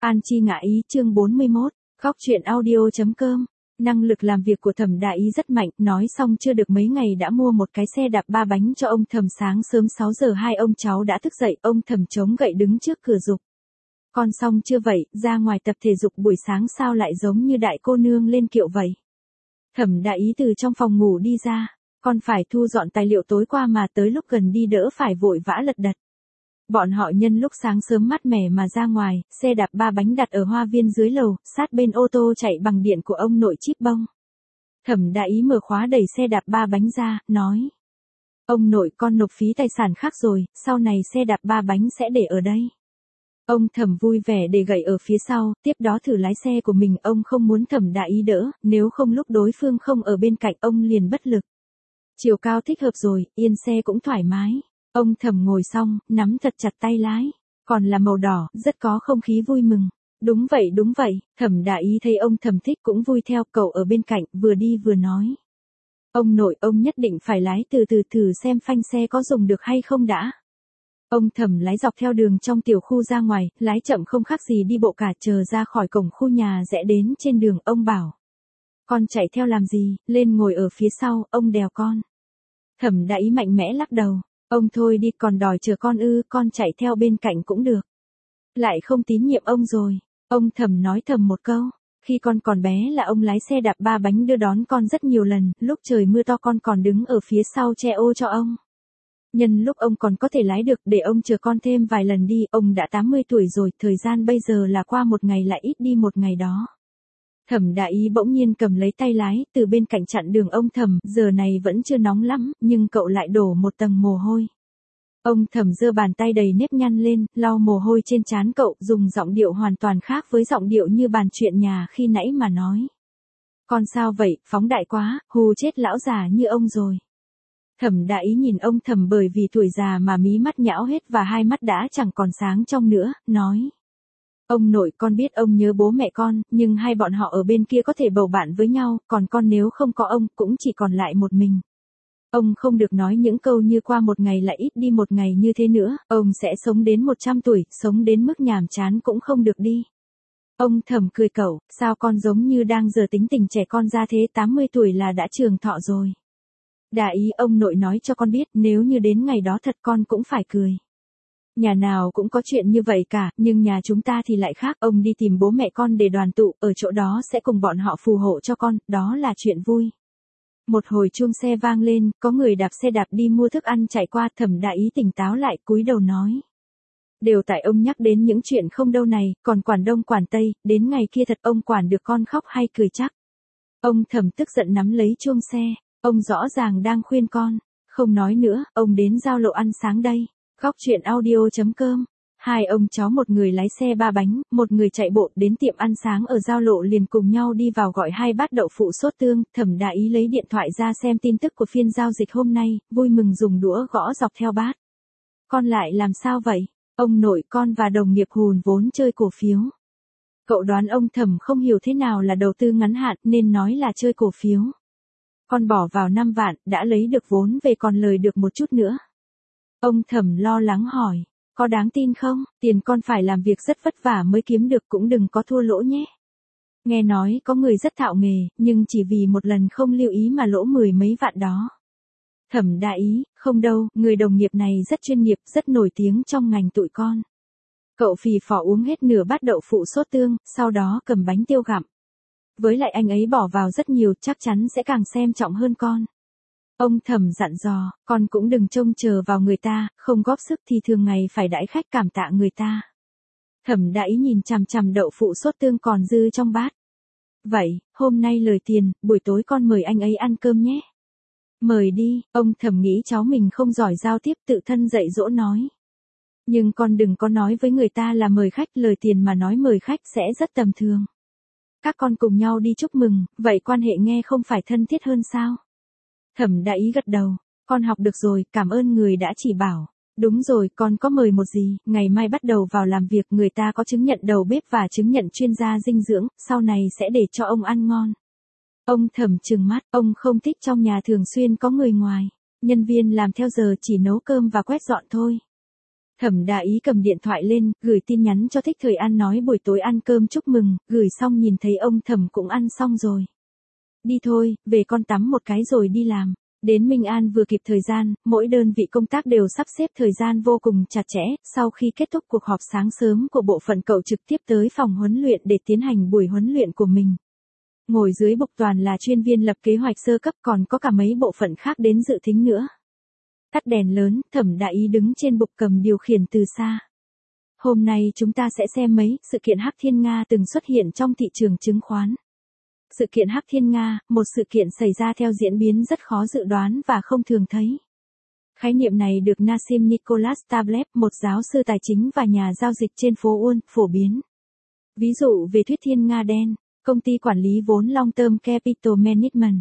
An chi ngã ý chương 41, góc truyện audio.com. Năng lực làm việc của Thẩm Đại Ý rất mạnh, nói xong chưa được mấy ngày đã mua một cái xe đạp 3 bánh cho ông Thẩm. Sáng sớm 6 giờ hai ông cháu đã thức dậy, ông Thẩm chống gậy đứng trước cửa giục. Con xong chưa vậy, ra ngoài tập thể dục buổi sáng sao lại giống như đại cô nương lên kiệu vậy? Thẩm Đại Ý từ trong phòng ngủ đi ra, con phải thu dọn tài liệu tối qua mà tới lúc gần đi đỡ phải vội vã lật đật. Bọn họ nhân lúc sáng sớm mát mẻ mà ra ngoài, xe đạp 3 bánh đặt ở hoa viên dưới lầu, sát bên ô tô chạy bằng điện của ông nội Chíp Bông. Thẩm Đại Ý mở khóa đẩy xe đạp 3 bánh ra, nói. Ông nội con nộp phí tài sản khác rồi, sau này xe đạp 3 bánh sẽ để ở đây. Ông Thẩm vui vẻ để gậy ở phía sau, tiếp đó thử lái xe của mình. Ông không muốn Thẩm Đại Ý đỡ, nếu không lúc đối phương không ở bên cạnh ông liền bất lực. Chiều cao thích hợp rồi, yên xe cũng thoải mái. Ông Thẩm ngồi xong, nắm thật chặt tay lái, còn là màu đỏ, rất có không khí vui mừng. Đúng vậy, Thẩm Đại Ý thấy ông Thẩm thích cũng vui theo, cậu ở bên cạnh, vừa đi vừa nói. Ông nội, ông nhất định phải lái từ từ thử xem phanh xe có dùng được hay không đã. Ông Thẩm lái dọc theo đường trong tiểu khu ra ngoài, lái chậm không khác gì đi bộ cả, chờ ra khỏi cổng khu nhà rẽ đến trên đường, ông bảo. Con chạy theo làm gì, lên ngồi ở phía sau, ông đèo con. Thẩm Đại Ý mạnh mẽ lắc đầu. Ông thôi đi, còn đòi chờ con ư, con chạy theo bên cạnh cũng được. Lại không tín nhiệm ông rồi. Ông Thẩm nói thầm một câu. Khi con còn bé là ông lái xe đạp 3 bánh đưa đón con rất nhiều lần, lúc trời mưa to con còn đứng ở phía sau che ô cho ông. Nhân lúc ông còn có thể lái được, để ông chờ con thêm vài lần đi, ông đã 80 tuổi rồi, thời gian bây giờ là qua một ngày lại ít đi một ngày đó. Thẩm Đại Ý bỗng nhiên cầm lấy tay lái, từ bên cạnh chặn đường ông Thẩm, giờ này vẫn chưa nóng lắm, nhưng cậu lại đổ một tầng mồ hôi. Ông Thẩm giơ bàn tay đầy nếp nhăn lên, lau mồ hôi trên trán cậu, dùng giọng điệu hoàn toàn khác với giọng điệu như bàn chuyện nhà khi nãy mà nói. Con sao vậy, phóng đại quá, hù chết lão già như ông rồi. Thẩm Đại Ý nhìn ông Thẩm bởi vì tuổi già mà mí mắt nhão hết và hai mắt đã chẳng còn sáng trong nữa, nói. Ông nội, con biết ông nhớ bố mẹ con, nhưng hai bọn họ ở bên kia có thể bầu bạn với nhau, còn con nếu không có ông, cũng chỉ còn lại một mình. Ông không được nói những câu như qua một ngày lại ít đi một ngày như thế nữa, ông sẽ sống đến 100 tuổi, sống đến mức nhàm chán cũng không được đi. Ông Thẩm cười cậu, sao con giống như đang giờ tính tình trẻ con ra thế, 80 tuổi là đã trường thọ rồi. Đại Ý, ông nội nói cho con biết, nếu như đến ngày đó thật con cũng phải cười. Nhà nào cũng có chuyện như vậy cả, nhưng nhà chúng ta thì lại khác, ông đi tìm bố mẹ con để đoàn tụ, ở chỗ đó sẽ cùng bọn họ phù hộ cho con, đó là chuyện vui. Một hồi chuông xe vang lên, có người đạp xe đạp đi mua thức ăn chạy qua, Thẩm Đại Ý tỉnh táo lại, cúi đầu nói. Đều tại ông nhắc đến những chuyện không đâu này, còn quản đông quản tây, đến ngày kia thật ông quản được con khóc hay cười chắc. Ông Thẩm tức giận nắm lấy chuông xe, ông rõ ràng đang khuyên con, không nói nữa, ông đến giao lộ ăn sáng đây. Góc truyện audio.com. Hai ông cháu, một người lái xe 3 bánh, một người chạy bộ đến tiệm ăn sáng ở giao lộ liền cùng nhau đi vào gọi 2 bát đậu phụ sốt tương. Thẩm Đại Ý lấy điện thoại ra xem tin tức của phiên giao dịch hôm nay, vui mừng dùng đũa gõ dọc theo bát. Con lại làm sao vậy? Ông nội, con và đồng nghiệp hùn vốn chơi cổ phiếu. Cậu đoán ông Thẩm không hiểu thế nào là đầu tư ngắn hạn nên nói là chơi cổ phiếu. Con bỏ vào 5 vạn, đã lấy được vốn về còn lời được một chút nữa. Ông Thẩm lo lắng hỏi, có đáng tin không, tiền con phải làm việc rất vất vả mới kiếm được, cũng đừng có thua lỗ nhé. Nghe nói có người rất thạo nghề, nhưng chỉ vì một lần không lưu ý mà lỗ 10 mấy vạn đó. Thẩm Đại Ý, không đâu, người đồng nghiệp này rất chuyên nghiệp, rất nổi tiếng trong ngành tụi con. Cậu phì phò uống hết nửa bát đậu phụ sốt tương, sau đó cầm bánh tiêu gặm. Với lại anh ấy bỏ vào rất nhiều, chắc chắn sẽ càng xem trọng hơn con. Ông Thẩm dặn dò, con cũng đừng trông chờ vào người ta, không góp sức thì thường ngày phải đãi khách cảm tạ người ta. Thẩm Đại Ý nhìn chằm chằm đậu phụ sốt tương còn dư trong bát. Vậy, hôm nay lời tiền, buổi tối con mời anh ấy ăn cơm nhé. Mời đi, ông Thẩm nghĩ cháu mình không giỏi giao tiếp, tự thân dạy dỗ nói. Nhưng con đừng có nói với người ta là mời khách, lời tiền mà nói mời khách sẽ rất tầm thường. Các con cùng nhau đi chúc mừng, vậy quan hệ nghe không phải thân thiết hơn sao? Thẩm Đại Ý gật đầu, con học được rồi, cảm ơn người đã chỉ bảo. Đúng rồi, con có mời một gì, ngày mai bắt đầu vào làm việc, người ta có chứng nhận đầu bếp và chứng nhận chuyên gia dinh dưỡng, sau này sẽ để cho ông ăn ngon. Ông Thẩm trừng mắt, ông không thích trong nhà thường xuyên có người ngoài, nhân viên làm theo giờ chỉ nấu cơm và quét dọn thôi. Thẩm Đa Ý cầm điện thoại lên, gửi tin nhắn cho Thích Thời An nói buổi tối ăn cơm chúc mừng, gửi xong nhìn thấy ông Thẩm cũng ăn xong rồi. Đi thôi, về con tắm một cái rồi đi làm. Đến Minh An vừa kịp thời gian, mỗi đơn vị công tác đều sắp xếp thời gian vô cùng chặt chẽ, sau khi kết thúc cuộc họp sáng sớm của bộ phận cậu trực tiếp tới phòng huấn luyện để tiến hành buổi huấn luyện của mình. Ngồi dưới bục toàn là chuyên viên lập kế hoạch sơ cấp còn có cả mấy bộ phận khác đến dự thính nữa. Tắt đèn lớn, Thẩm Đa Ý đứng trên bục cầm điều khiển từ xa. Hôm nay chúng ta sẽ xem mấy sự kiện Hắc Thiên Nga từng xuất hiện trong thị trường chứng khoán. Sự kiện Hắc Thiên Nga, một sự kiện xảy ra theo diễn biến rất khó dự đoán và không thường thấy. Khái niệm này được Nassim Nicholas Taleb, một giáo sư tài chính và nhà giao dịch trên phố Wall, phổ biến. Ví dụ về thuyết Thiên Nga đen, công ty quản lý vốn Long Term Capital Management,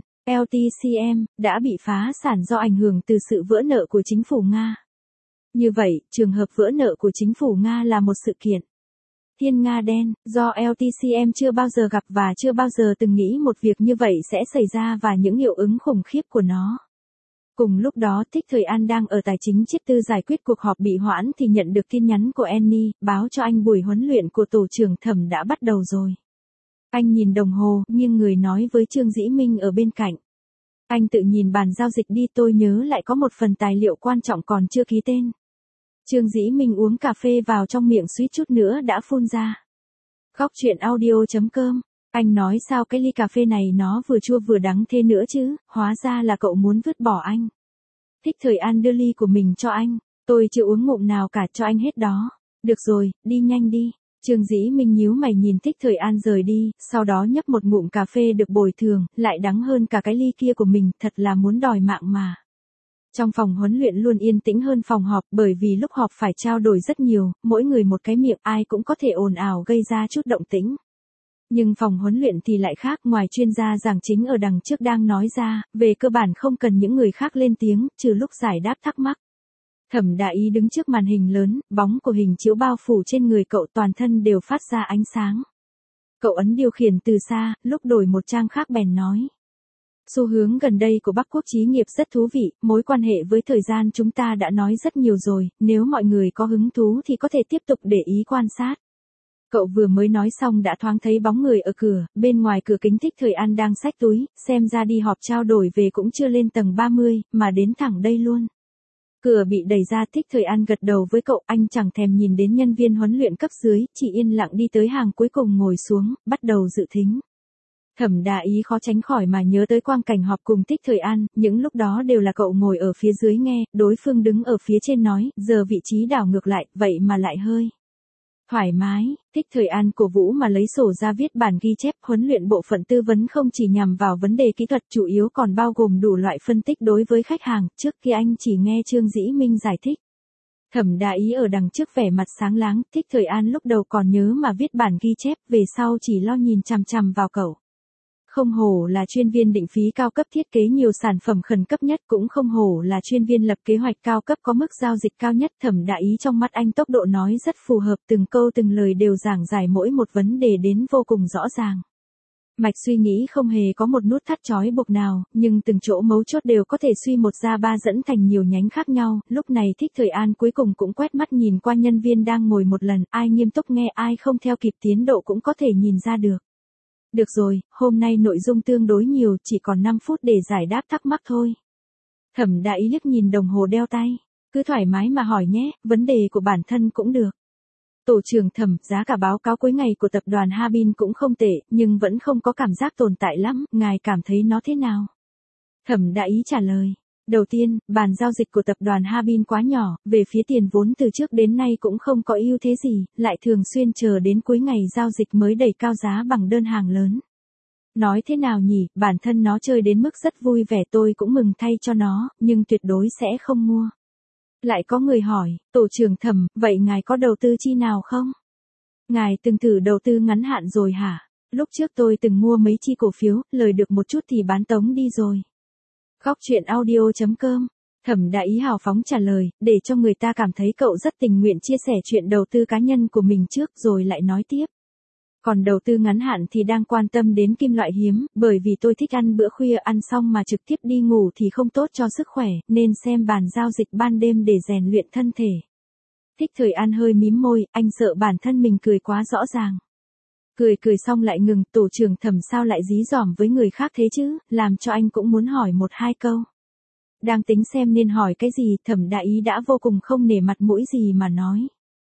LTCM, đã bị phá sản do ảnh hưởng từ sự vỡ nợ của chính phủ Nga. Như vậy, trường hợp vỡ nợ của chính phủ Nga là một sự kiện Thiên Nga đen, do LTCM chưa bao giờ gặp và chưa bao giờ từng nghĩ một việc như vậy sẽ xảy ra và những hiệu ứng khủng khiếp của nó. Cùng lúc đó Thích Thời An đang ở tài chính chiết tư giải quyết cuộc họp bị hoãn thì nhận được tin nhắn của Annie, báo cho anh buổi huấn luyện của tổ trưởng Thẩm đã bắt đầu rồi. Anh nhìn đồng hồ, nghiêng người nói với Trương Dĩ Minh ở bên cạnh. Anh tự nhìn bàn giao dịch đi, tôi nhớ lại có một phần tài liệu quan trọng còn chưa ký tên. Trương Dĩ Minh uống cà phê vào trong miệng suýt chút nữa đã phun ra. Góc chuyện audio.com. Anh nói sao cái ly cà phê này nó vừa chua vừa đắng thế nữa chứ, hóa ra là cậu muốn vứt bỏ anh. Thích Thời An đưa ly của mình cho anh. Tôi chưa uống ngụm nào cả, cho anh hết đó. Được rồi, đi nhanh đi. Trương Dĩ Minh nhíu mày nhìn Thích Thời An rời đi, sau đó nhấp một ngụm cà phê được bồi thường, lại đắng hơn cả cái ly kia của mình, thật là muốn đòi mạng mà. Trong phòng huấn luyện luôn yên tĩnh hơn phòng họp bởi vì lúc họp phải trao đổi rất nhiều, mỗi người một cái miệng ai cũng có thể ồn ào gây ra chút động tĩnh. Nhưng phòng huấn luyện thì lại khác, ngoài chuyên gia giảng chính ở đằng trước đang nói ra, về cơ bản không cần những người khác lên tiếng, trừ lúc giải đáp thắc mắc. Thẩm Đa Ý đứng trước màn hình lớn, bóng của hình chiếu bao phủ trên người cậu, toàn thân đều phát ra ánh sáng. Cậu ấn điều khiển từ xa, lúc đổi một trang khác bèn nói. Xu hướng gần đây của Bắc Quốc Chí Nghiệp rất thú vị, mối quan hệ với thời gian chúng ta đã nói rất nhiều rồi, nếu mọi người có hứng thú thì có thể tiếp tục để ý quan sát. Cậu vừa mới nói xong đã thoáng thấy bóng người ở cửa, bên ngoài cửa kính Thích Thời An đang xách túi, xem ra đi họp trao đổi về cũng chưa lên tầng 30, mà đến thẳng đây luôn. Cửa bị đẩy ra, Thích Thời An gật đầu với cậu, anh chẳng thèm nhìn đến nhân viên huấn luyện cấp dưới, chỉ yên lặng đi tới hàng cuối cùng ngồi xuống, bắt đầu dự thính. Thẩm Đa Ý khó tránh khỏi mà nhớ tới quang cảnh họp cùng Thích Thời An, những lúc đó đều là cậu ngồi ở phía dưới nghe, đối phương đứng ở phía trên nói, giờ vị trí đảo ngược lại, vậy mà lại hơi thoải mái. Thích Thời An cổ vũ mà lấy sổ ra viết bản ghi chép. Huấn luyện bộ phận tư vấn không chỉ nhằm vào vấn đề kỹ thuật, chủ yếu còn bao gồm đủ loại phân tích đối với khách hàng. Trước kia anh chỉ nghe Trương Dĩ Minh giải thích. Thẩm Đa Ý ở đằng trước vẻ mặt sáng láng, Thích Thời An lúc đầu còn nhớ mà viết bản ghi chép, về sau chỉ lo nhìn chằm chằm vào cậu. Không hổ là chuyên viên định phí cao cấp thiết kế nhiều sản phẩm khẩn cấp nhất, cũng không hổ là chuyên viên lập kế hoạch cao cấp có mức giao dịch cao nhất. Thẩm Đa Ý trong mắt anh tốc độ nói rất phù hợp, từng câu từng lời đều giảng giải mỗi một vấn đề đến vô cùng rõ ràng. Mạch suy nghĩ không hề có một nút thắt trói buộc nào, nhưng từng chỗ mấu chốt đều có thể suy một ra ba dẫn thành nhiều nhánh khác nhau. Lúc này Thích Thời An cuối cùng cũng quét mắt nhìn qua nhân viên đang ngồi một lần, ai nghiêm túc nghe ai không theo kịp tiến độ cũng có thể nhìn ra được. Được rồi, hôm nay nội dung tương đối nhiều, chỉ còn 5 phút để giải đáp thắc mắc thôi. Thẩm Đa Ý liếc nhìn đồng hồ đeo tay. Cứ thoải mái mà hỏi nhé, vấn đề của bản thân cũng được. Tổ trưởng Thẩm, giá cả báo cáo cuối ngày của tập đoàn Harbin cũng không tệ, nhưng vẫn không có cảm giác tồn tại lắm, ngài cảm thấy nó thế nào? Thẩm Đa Ý trả lời. Đầu tiên, bàn giao dịch của tập đoàn Harbin quá nhỏ, về phía tiền vốn từ trước đến nay cũng không có ưu thế gì, lại thường xuyên chờ đến cuối ngày giao dịch mới đẩy cao giá bằng đơn hàng lớn. Nói thế nào nhỉ, bản thân nó chơi đến mức rất vui vẻ, tôi cũng mừng thay cho nó, nhưng tuyệt đối sẽ không mua. Lại có người hỏi, tổ trưởng Thẩm, vậy ngài có đầu tư chi nào không? Ngài từng thử đầu tư ngắn hạn rồi hả? Lúc trước tôi từng mua mấy chi cổ phiếu, lời được một chút thì bán tống đi rồi. Góc chuyện audio.com. Thẩm Đa Ý hào phóng trả lời, để cho người ta cảm thấy cậu rất tình nguyện chia sẻ chuyện đầu tư cá nhân của mình trước rồi lại nói tiếp. Còn đầu tư ngắn hạn thì đang quan tâm đến kim loại hiếm, bởi vì tôi thích ăn bữa khuya, ăn xong mà trực tiếp đi ngủ thì không tốt cho sức khỏe, nên xem bàn giao dịch ban đêm để rèn luyện thân thể. Thích Thời An hơi mím môi, anh sợ bản thân mình cười quá rõ ràng. Cười xong lại ngừng, tổ trưởng Thẩm sao lại dí dỏm với người khác thế chứ, làm cho anh cũng muốn hỏi một hai câu. Đang tính xem nên hỏi cái gì, Thẩm Đại Ý đã vô cùng không nể mặt mũi gì mà nói.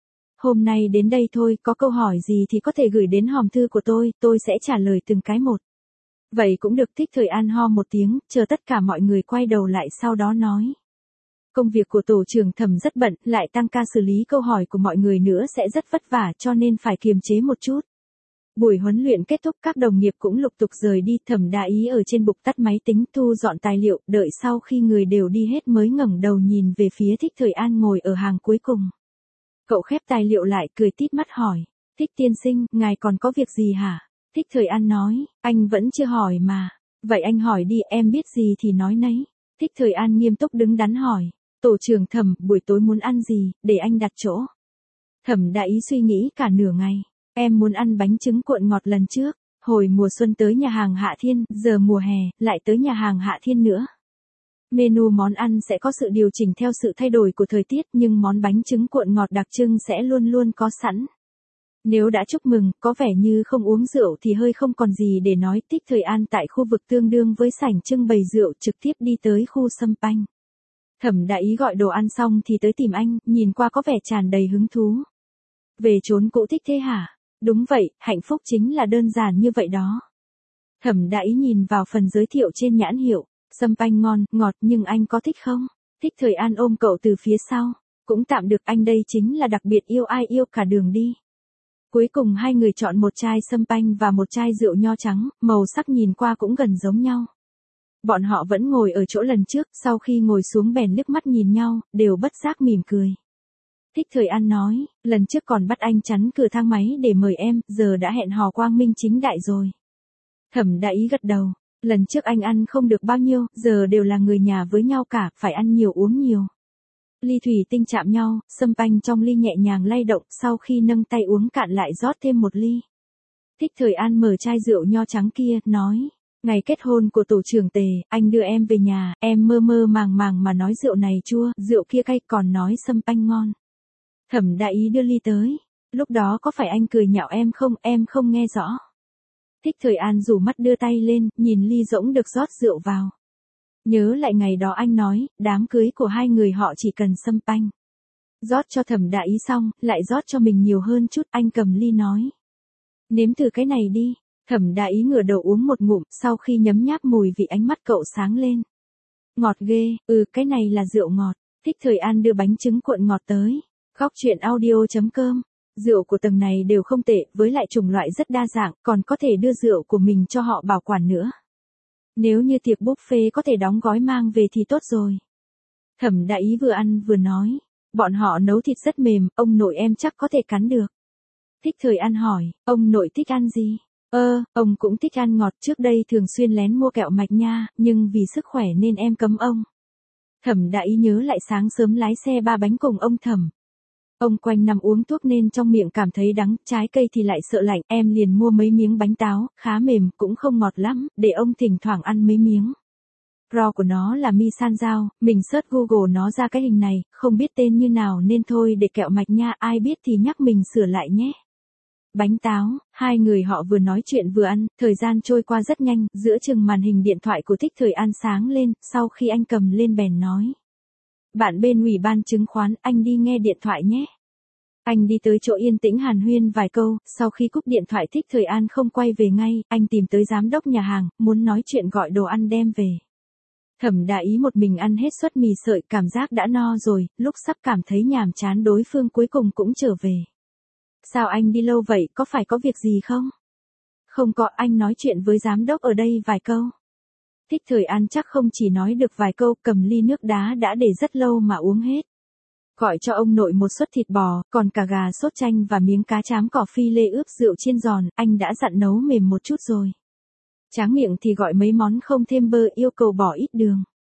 Hôm nay đến đây thôi, có câu hỏi gì thì có thể gửi đến hòm thư của tôi sẽ trả lời từng cái một. Vậy cũng được. Thích Thời An ho một tiếng, chờ tất cả mọi người quay đầu lại sau đó nói. Công việc của tổ trưởng Thẩm rất bận, lại tăng ca xử lý câu hỏi của mọi người nữa sẽ rất vất vả cho nên phải kiềm chế một chút. Buổi huấn luyện kết thúc, các đồng nghiệp cũng lục tục rời đi, Thẩm Đại Ý ở trên bục tắt máy tính thu dọn tài liệu, đợi sau khi người đều đi hết mới ngẩng đầu nhìn về phía Thích Thời An ngồi ở hàng cuối cùng. Cậu khép tài liệu lại, cười tít mắt hỏi, Thích tiên sinh, ngài còn có việc gì hả? Thích Thời An nói, anh vẫn chưa hỏi mà. Vậy anh hỏi đi, em biết gì thì nói nấy. Thích Thời An nghiêm túc đứng đắn hỏi, tổ trưởng Thẩm, buổi tối muốn ăn gì, để anh đặt chỗ. Thẩm Đại Ý suy nghĩ cả nửa ngày, em muốn ăn bánh trứng cuộn ngọt lần trước, hồi mùa xuân tới nhà hàng Hạ Thiên, giờ mùa hè, lại tới nhà hàng Hạ Thiên nữa. Menu món ăn sẽ có sự điều chỉnh theo sự thay đổi của thời tiết nhưng món bánh trứng cuộn ngọt đặc trưng sẽ luôn luôn có sẵn. Nếu đã chúc mừng, có vẻ như không uống rượu thì hơi không còn gì để nói. Thích Thời An tại khu vực tương đương với sảnh trưng bày rượu trực tiếp đi tới khu Sâm Panh. Thẩm Đại Ý gọi đồ ăn xong thì tới tìm anh, nhìn qua có vẻ tràn đầy hứng thú. Về chốn cũ thích thế hả? Đúng vậy, hạnh phúc chính là đơn giản như vậy đó. Thẩm Đại Ý nhìn vào phần giới thiệu trên nhãn hiệu, Sâm Panh ngon, ngọt nhưng anh có thích không? Thích Thời An ôm cậu từ phía sau, cũng tạm được, anh đây chính là đặc biệt yêu ai yêu cả đường đi. Cuối cùng hai người chọn một chai Sâm Panh và một chai rượu nho trắng, màu sắc nhìn qua cũng gần giống nhau. Bọn họ vẫn ngồi ở chỗ lần trước, sau khi ngồi xuống bèn liếc mắt nhìn nhau, đều bất giác mỉm cười. Thích Thời An nói, lần trước còn bắt anh chắn cửa thang máy để mời em, giờ đã hẹn hò quang minh chính đại rồi. Thẩm Đại Ý gật đầu, lần trước anh ăn không được bao nhiêu, giờ đều là người nhà với nhau cả, phải ăn nhiều uống nhiều. Ly thủy tinh chạm nhau, Sâm Panh trong ly nhẹ nhàng lay động, sau khi nâng tay uống cạn lại rót thêm một ly. Thích Thời An mở chai rượu nho trắng kia, nói, ngày kết hôn của tổ trưởng Tề, anh đưa em về nhà, em mơ mơ màng màng mà nói rượu này chua, rượu kia cay, còn nói Sâm Panh ngon. Thẩm Đại Ý đưa ly tới, lúc đó có phải anh cười nhạo em không nghe rõ. Thích Thời An rủ mắt đưa tay lên, nhìn ly rỗng được rót rượu vào. Nhớ lại ngày đó anh nói, đám cưới của hai người họ chỉ cần Sâm Panh. Rót cho Thẩm Đại Ý xong, lại rót cho mình nhiều hơn chút, anh cầm ly nói. Nếm thử cái này đi. Thẩm Đại Ý ngửa đầu uống một ngụm, sau khi nhấm nháp mùi vị ánh mắt cậu sáng lên. Ngọt ghê, cái này là rượu ngọt. Thích Thời An đưa bánh trứng cuộn ngọt tới. Góc truyện audio.com. Rượu của tầng này đều không tệ, với lại chủng loại rất đa dạng, còn có thể đưa rượu của mình cho họ bảo quản nữa. Nếu như tiệc buffet có thể đóng gói mang về thì tốt rồi. Thẩm Đại Ý vừa ăn vừa nói, bọn họ nấu thịt rất mềm, ông nội em chắc có thể cắn được. Thích Thời An hỏi, ông nội thích ăn gì? Ông cũng thích ăn ngọt, trước đây thường xuyên lén mua kẹo mạch nha, nhưng vì sức khỏe nên em cấm ông. Thẩm Đại Ý nhớ lại sáng sớm lái xe ba bánh cùng ông Thẩm. Ông quanh năm uống thuốc nên trong miệng cảm thấy đắng, trái cây thì lại sợ lạnh, em liền mua mấy miếng bánh táo, khá mềm, cũng không ngọt lắm, để ông thỉnh thoảng ăn mấy miếng. Ro của nó là mi san dao, mình search Google nó ra cái hình này, không biết tên như nào nên thôi để kẹo mạch nha, ai biết thì nhắc mình sửa lại nhé. Bánh táo, hai người họ vừa nói chuyện vừa ăn, thời gian trôi qua rất nhanh, giữa chừng màn hình điện thoại của Thích Thời An sáng lên, sau khi anh cầm lên bèn nói. Bạn bên ủy ban chứng khoán, anh đi nghe điện thoại nhé. Anh đi tới chỗ yên tĩnh hàn huyên vài câu, sau khi cúp điện thoại Thích Thời An không quay về ngay, anh tìm tới giám đốc nhà hàng, muốn nói chuyện gọi đồ ăn đem về. Thẩm Đại Ý một mình ăn hết suất mì sợi, cảm giác đã no rồi, lúc sắp cảm thấy nhàm chán đối phương cuối cùng cũng trở về. Sao anh đi lâu vậy, có phải có việc gì không? Không có, anh nói chuyện với giám đốc ở đây vài câu. Thích Thời An chắc không chỉ nói được vài câu, cầm ly nước đá đã để rất lâu mà uống hết. Gọi cho ông nội một suất thịt bò, còn cả gà sốt chanh và miếng cá trám cỏ phi lê ướp rượu chiên giòn, anh đã dặn nấu mềm một chút rồi. Tráng miệng thì gọi mấy món không thêm bơ, yêu cầu bỏ ít đường.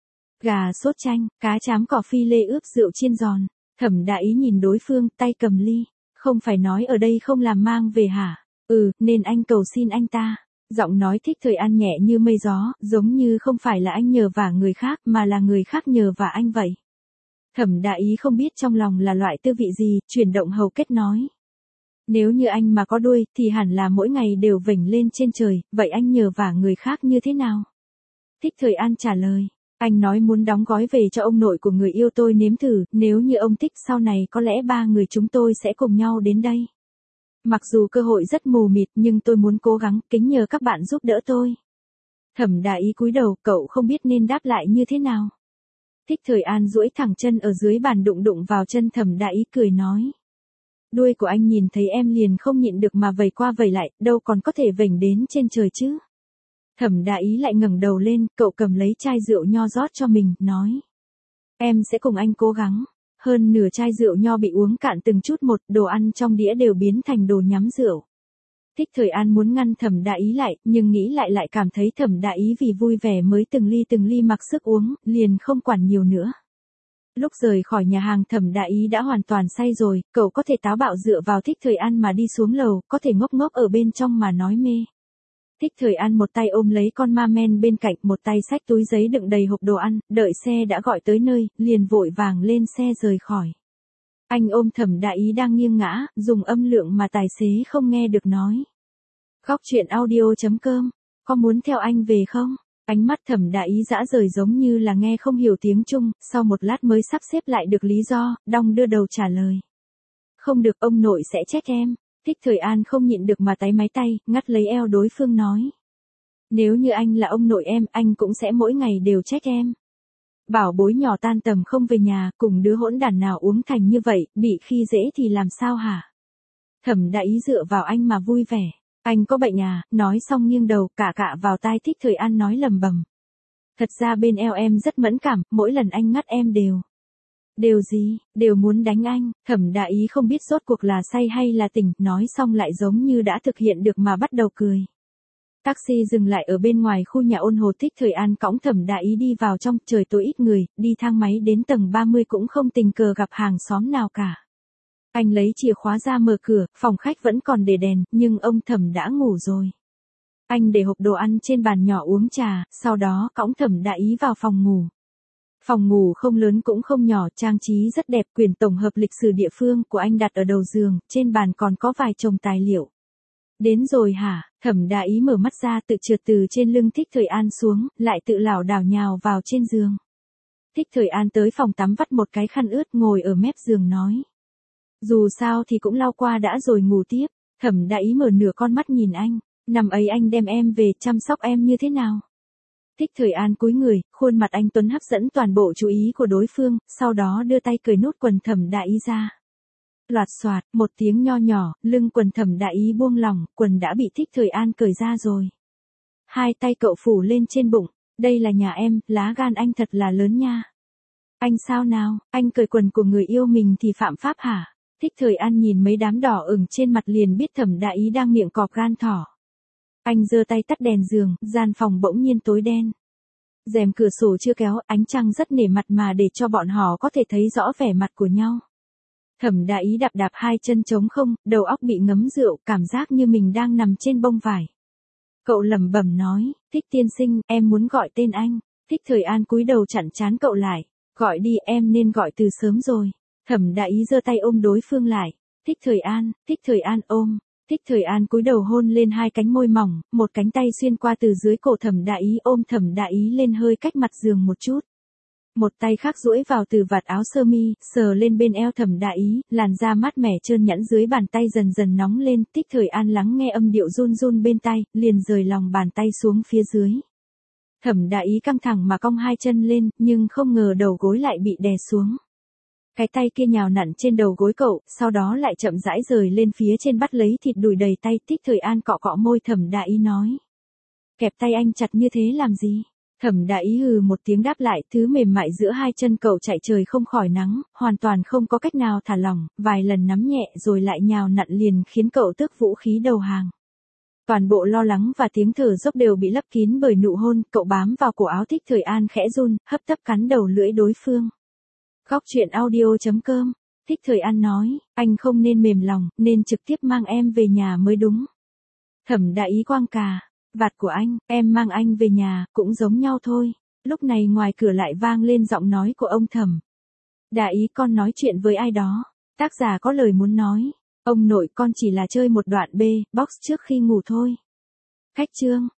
Gà sốt chanh, cá trám cỏ phi lê ướp rượu chiên giòn. Thẩm Đại Ý nhìn đối phương, tay cầm ly. Không phải nói ở đây không làm mang về hả? Nên anh cầu xin anh ta. Giọng nói Thích Thời An nhẹ như mây gió, giống như không phải là anh nhờ vả người khác mà là người khác nhờ vả anh vậy. Thẩm Đại Ý không biết trong lòng là loại tư vị gì, chuyển động hầu kết nói. Nếu như anh mà có đuôi, thì hẳn là mỗi ngày đều vểnh lên trên trời, vậy anh nhờ vả người khác như thế nào? Thích Thời An trả lời. Anh nói muốn đóng gói về cho ông nội của người yêu tôi nếm thử, nếu như ông thích sau này có lẽ ba người chúng tôi sẽ cùng nhau đến đây. Mặc dù cơ hội rất mù mịt nhưng tôi muốn cố gắng, kính nhờ các bạn giúp đỡ tôi. Thẩm Đại Ý cúi đầu, cậu không biết nên đáp lại như thế nào. Thích Thời An duỗi thẳng chân ở dưới bàn đụng đụng vào chân Thẩm Đại Ý cười nói. Đuôi của anh nhìn thấy em liền không nhịn được mà vẩy qua vẩy lại, đâu còn có thể vểnh đến trên trời chứ. Thẩm Đại Ý lại ngẩng đầu lên, cậu cầm lấy chai rượu nho rót cho mình, nói. Em sẽ cùng anh cố gắng. Hơn nửa chai rượu nho bị uống cạn từng chút một, đồ ăn trong đĩa đều biến thành đồ nhắm rượu. Thích Thời An muốn ngăn Thẩm Đại Ý lại, nhưng nghĩ lại cảm thấy Thẩm Đại Ý vì vui vẻ mới từng ly mặc sức uống, liền không quản nhiều nữa. Lúc rời khỏi nhà hàng Thẩm Đại Ý đã hoàn toàn say rồi, cậu có thể táo bạo dựa vào Thích Thời An mà đi xuống lầu, có thể ngốc ngốc ở bên trong mà nói mê. Thích Thời An một tay ôm lấy con ma men bên cạnh, một tay xách túi giấy đựng đầy hộp đồ ăn, đợi xe đã gọi tới nơi, liền vội vàng lên xe rời khỏi. Anh ôm Thẩm Đại Ý đang nghiêng ngã, dùng âm lượng mà tài xế không nghe được nói. Khóc chuyện audio.com, có muốn theo anh về không? Ánh mắt Thẩm Đại Ý dã rời giống như là nghe không hiểu tiếng Trung, sau một lát mới sắp xếp lại được lý do, đong đưa đầu trả lời. Không được, ông nội sẽ trách em. Thích Thời An không nhịn được mà táy máy tay, ngắt lấy eo đối phương nói. Nếu như anh là ông nội em, anh cũng sẽ mỗi ngày đều trách em. Bảo bối nhỏ tan tầm không về nhà, cùng đứa hỗn đản nào uống thành như vậy, bị khi dễ thì làm sao hả? Thẩm Đại Ý dựa vào anh mà vui vẻ. Anh có bệnh à? Nói xong nghiêng đầu, cạ vào tai Thích Thời An nói lầm bầm. Thật ra bên eo em rất mẫn cảm, mỗi lần anh ngắt em đều. Đều gì, đều muốn đánh anh. Thẩm Đại Ý không biết rốt cuộc là say hay là tỉnh, nói xong lại giống như đã thực hiện được mà bắt đầu cười. Taxi dừng lại ở bên ngoài khu nhà ôn hồ. Thích Thời An cõng Thẩm Đại Ý đi vào trong, trời tối ít người, đi thang máy đến tầng 30 cũng không tình cờ gặp hàng xóm nào cả. Anh lấy chìa khóa ra mở cửa, phòng khách vẫn còn để đèn, nhưng ông Thẩm đã ngủ rồi. Anh để hộp đồ ăn trên bàn nhỏ uống trà, sau đó cõng Thẩm Đại Ý vào phòng ngủ. Phòng ngủ không lớn cũng không nhỏ, trang trí rất đẹp, quyển tổng hợp lịch sử địa phương của anh đặt ở đầu giường, trên bàn còn có vài chồng tài liệu. Đến rồi hả? Thẩm Đại Ý mở mắt ra, tự trượt từ trên lưng Thích Thời An xuống, lại tự lảo đảo nhào vào trên giường. Thích Thời An tới phòng tắm vắt một cái khăn ướt ngồi ở mép giường nói. Dù sao thì cũng lau qua đã rồi ngủ tiếp. Thẩm Đại Ý mở nửa con mắt nhìn anh, năm ấy anh đem em về chăm sóc em như thế nào? Thích Thời An cúi người, khuôn mặt anh tuấn hấp dẫn toàn bộ chú ý của đối phương, sau đó đưa tay cởi nút quần Thẩm Đại Ý ra. Loạt xoạt, một tiếng nho nhỏ, lưng quần Thẩm Đại Ý buông lỏng, quần đã bị Thích Thời An cởi ra rồi. Hai tay cậu phủ lên trên bụng, đây là nhà em, lá gan anh thật là lớn nha. Anh sao nào, anh cởi quần của người yêu mình thì phạm pháp hả? Thích Thời An nhìn mấy đám đỏ ửng trên mặt liền biết Thẩm Đại Ý đang miệng cọp gan thỏ. Anh giơ tay tắt đèn giường, gian phòng bỗng nhiên tối đen. Rèm cửa sổ chưa kéo, ánh trăng rất nể mặt mà để cho bọn họ có thể thấy rõ vẻ mặt của nhau. Thẩm Đại Ý đạp hai chân trống không, đầu óc bị ngấm rượu, cảm giác như mình đang nằm trên bông vải. Cậu lẩm bẩm nói, Thích tiên sinh, em muốn gọi tên anh. Thích Thời An cúi đầu chặn trán cậu lại. Gọi đi, em nên gọi từ sớm rồi. Thẩm Đại Ý giơ tay ôm đối phương lại. Thích Thời An ôm. Thích Thời An cúi đầu hôn lên hai cánh môi mỏng, một cánh tay xuyên qua từ dưới cổ Thẩm Đại Ý ôm Thẩm Đại Ý lên hơi cách mặt giường một chút. Một tay khác duỗi vào từ vạt áo sơ mi, sờ lên bên eo Thẩm Đại Ý, làn da mát mẻ trơn nhẵn dưới bàn tay dần dần nóng lên. Thích Thời An lắng nghe âm điệu run run bên tay, liền rời lòng bàn tay xuống phía dưới. Thẩm Đại Ý căng thẳng mà cong hai chân lên, nhưng không ngờ đầu gối lại bị đè xuống. Cái tay kia nhào nặn trên đầu gối cậu, sau đó lại chậm rãi rời lên phía trên bắt lấy thịt đùi đầy tay. Thích Thời An cọ cọ môi Thẩm Đại Ý nói. Kẹp tay anh chặt như thế làm gì? Thẩm Đại Ý hừ một tiếng đáp lại, thứ mềm mại giữa hai chân cậu chạy trời không khỏi nắng, hoàn toàn không có cách nào thả lỏng, vài lần nắm nhẹ rồi lại nhào nặn liền khiến cậu tước vũ khí đầu hàng. Toàn bộ lo lắng và tiếng thở dốc đều bị lấp kín bởi nụ hôn, cậu bám vào cổ áo Thích Thời An khẽ run, hấp tấp cắn đầu lưỡi đối phương. Khóc chuyện audio.com, Thích Thời An nói, anh không nên mềm lòng, nên trực tiếp mang em về nhà mới đúng. Thẩm Đại Ý quang cà, vạt của anh, em mang anh về nhà, cũng giống nhau thôi. Lúc này ngoài cửa lại vang lên giọng nói của ông Thẩm. Đại ý con nói chuyện với ai đó. Tác giả có lời muốn nói. Ông nội con chỉ là chơi một đoạn B-box trước khi ngủ thôi. Khách chương.